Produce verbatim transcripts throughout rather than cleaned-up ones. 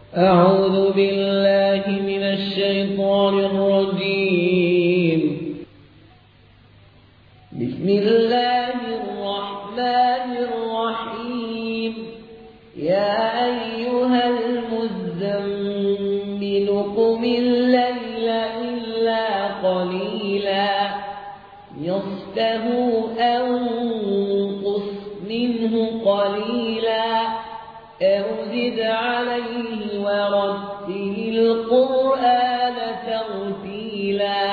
أعوذ بالله من الشيطان الرجيم. بسم الله الرحمن الرحيم. يا أيها المزمل قم الليل إلا قليلا نصفه أو انقص منه قليلا أو زد عليه ورتل القرآن ترتيلا.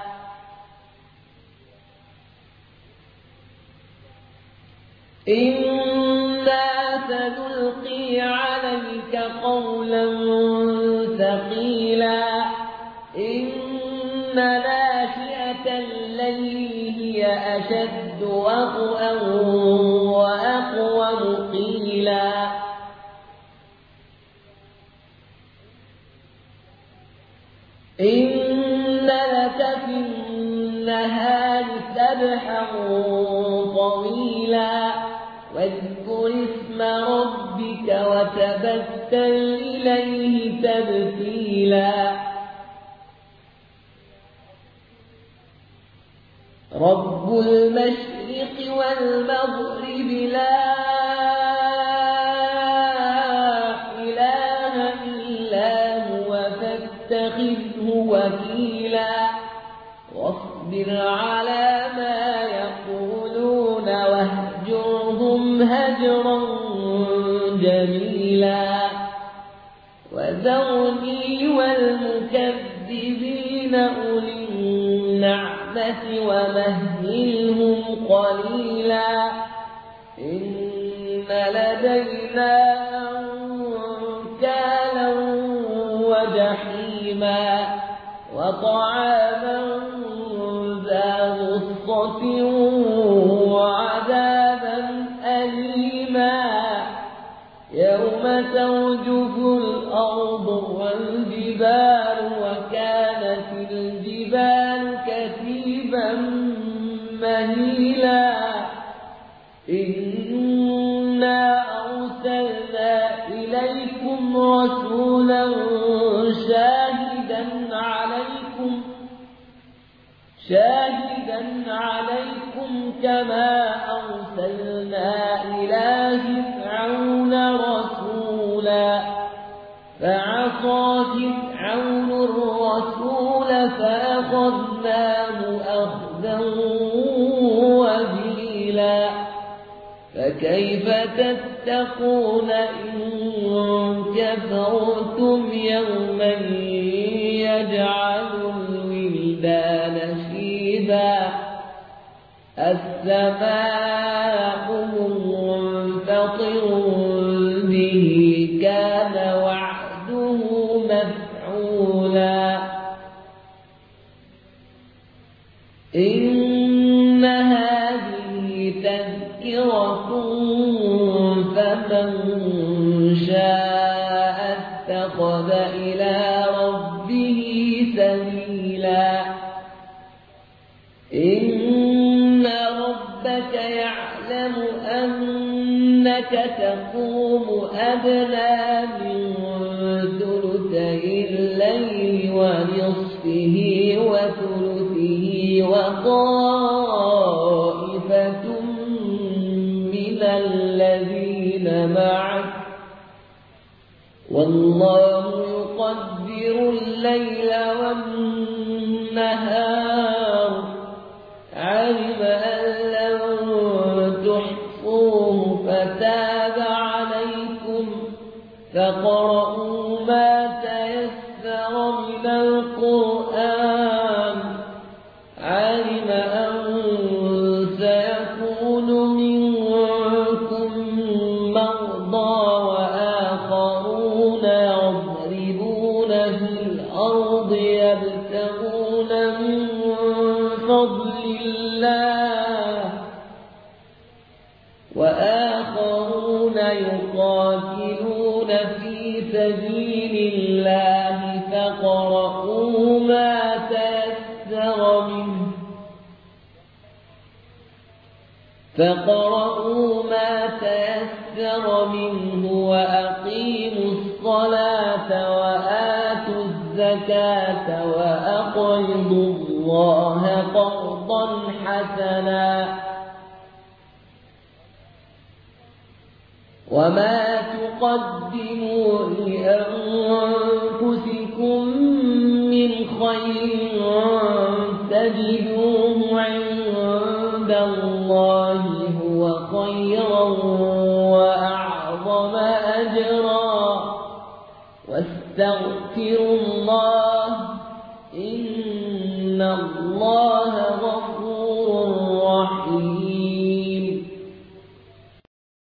إنا سنلقي عليك قولا ثقيلا. إن ناشئة الليل هي أشد وطئا وأقوم قيلا. إن لك في النهار سبحا طويلا واذكر اسم ربك وتبتل إليه تبتيلا. رب المشرق والمغرب لا إله إلا هو فاتخذه وكيلا. واصبر على ما يقولون واهجرهم هجرا جميلا. وذرني والمكذبين أولي النعمة ومهلهم قليلا. إن لدينا أنكالا وجحيما وطعاما ذا غصة وعذابا أليما يوم ترجف الأرض والجبال وكانت الجبال كثيبا مهيلا. إنا أرسلنا إليكم رسولا شاهدا عليكم شاهدا عليكم كما أرسلنا إلى فرعون رسولا فعصى فرعون الرسول فأخذناه أخذا وبيلا. فكيف تتقون إن كفرتم يوما يجعل الولدان شيبا. السماء منفطر به كان وعده مفعولا. إن هذه تذكرة فمن شاء اتخذ إلى ربه سبيلا. إن ربك يعلم أنك تقوم أدنى من ثلثي الليل ونصفه وثلثه وطائفة من الذين معك والله يقدر الليل والنهار. علم أن لن تحصوه فتاب عليكم فاقرؤوا ما تيسر من القرآن. علم أن سيكون منكم مرضى وآخرون يضربون في الأرض يبتغون من فضل الله وآخرون يقاتلون في سبيل الله فاقرؤوا ما تيسر منه فاقرؤوا ما تيسر منه وأقيموا الصلاة الزكاة وأقرضوا الله قرضا حسنا وما تقدموا لأنفسكم من خير تجدوه عند الله هو خيرا وأعظم أجرا واستغفروا الله إن الله غفور